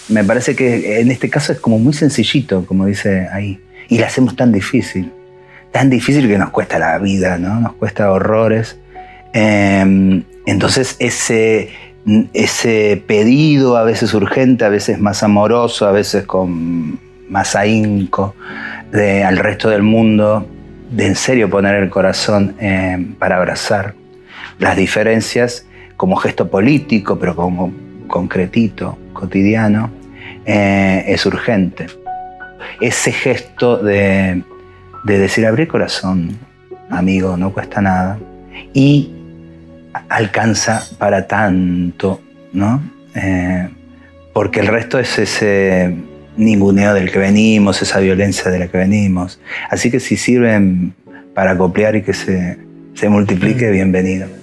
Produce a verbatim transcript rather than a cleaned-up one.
Me parece que en este caso es como muy sencillito, como dice ahí. Y la hacemos tan difícil. Tan difícil que nos cuesta la vida, ¿no? Nos cuesta horrores. Eh, entonces ese, ese pedido, a veces urgente, a veces más amoroso, a veces con más ahínco, de, al resto del mundo, de en serio poner el corazón eh, para abrazar las diferencias como gesto político, pero como concretito, cotidiano, eh, es urgente. Ese gesto de, de decir, abrí el corazón, amigo, no cuesta nada, y alcanza para tanto, ¿no? Eh, porque el resto es ese ninguneo del que venimos, esa violencia de la que venimos. Así que si sirven para copiar y que se, se multiplique, bienvenido.